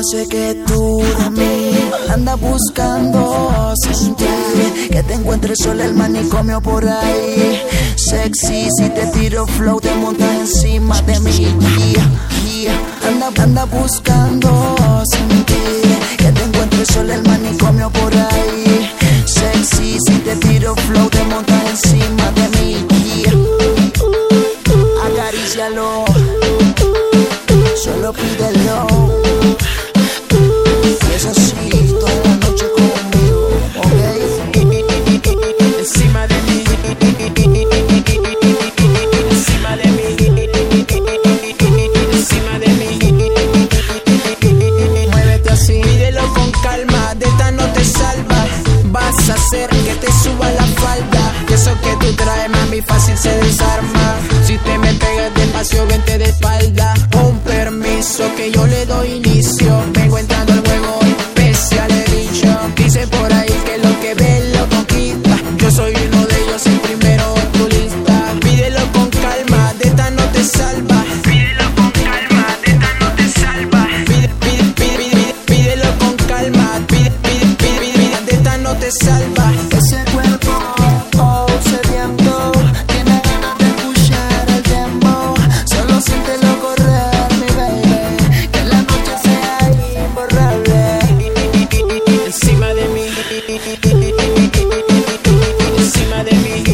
hace que tú de mí andas buscando sentir que te encuentres sola el manicomio por ahí. Sexy, si te tiro flow, te montas encima de mí. Anda buscando sentir que te encuentres sola el manicomio por ahí. Sexy, si te tiro flow, te montas encima de mí. Acarícialo, solo pídelo. Y eso sí, toda la noche conmigo, ¿ok? Encima de mí, encima de mí, encima de mí. Muévete así, pídelo con calma, de esta no te salvas. Vas a hacer que te suba la falda, que eso que tú traes, mami, fácil se desarma. Si te me pegas despacio, vente de espalda. Con permiso que yo le doy inicio. Vengo entrando al juego especial, he dicho. Dice por ahí que lo que ve lo conquista. Yo soy uno de ellos, el primero en tu lista. Pídelo con calma, de esta no te salva. Pídelo con calma, de esta no te salva. Pídelo con calma, de esta no te salva. Ese cuerpo, oh, sediento, tiene ganas de escuchar el tempo. Solo siéntelo correr, mi baby, que la noche sea imborrable. Encima de mí, encima de mí,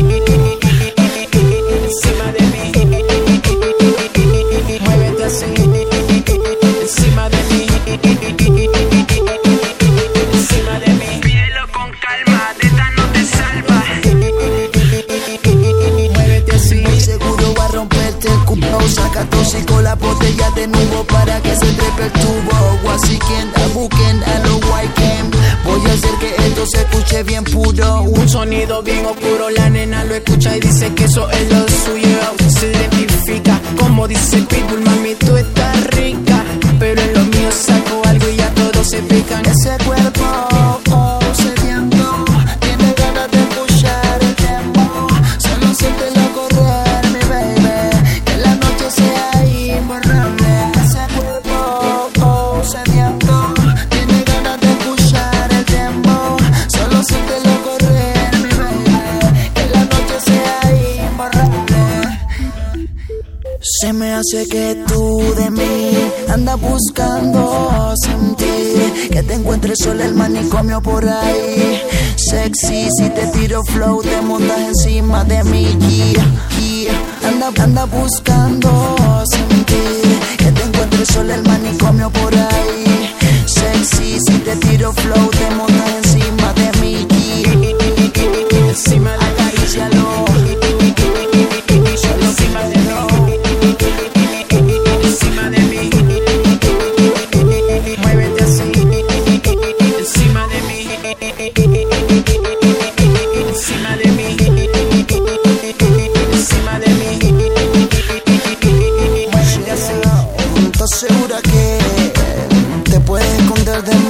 encima de mí. Muévete así, encima de mí, encima de mí. Pídelo con calma, de esta no te salva. Muévete así. Muy seguro va a romperte el culo. Saca tóxico la botella de nuevo para que se trepe el tubo. Así que busquen a los Wycam. Voy a hacer que esto se escuche bien puro. Un sonido bien oscuro, la nena lo escucha y dice que eso es lo suyo. Se identifica, como dice Pitbull, mami, tú estás rica. Pero en lo mío saco algo y ya todos se pican. Ese cuerpo, oh, sediento, tiene ganas de escuchar el tempo. Solo siéntelo correr, mi baby, que la noche sea imborrable. Ese cuerpo, oh, sediento, tiene ganas de escuchar el tempo. Solo siéntelo correr, mi baby, que la noche sea imborrable. Se me hace que tú de mí andas buscando sentir que te encuentres sola el manicomio por ahí. Sexy, si te tiro flow, te montas encima de mí. Anda buscando sentir que te encuentres sola el manicomio por ahí. Sexy, si te tiro flow, te montas encima de mí. Encima de mí, acarícialo, solo pídelo. encima de mí. Muévete así, encima de mí, encima de mí, encima de mí. Muévete así. ¿Estás segura que te puedes esconder de mí?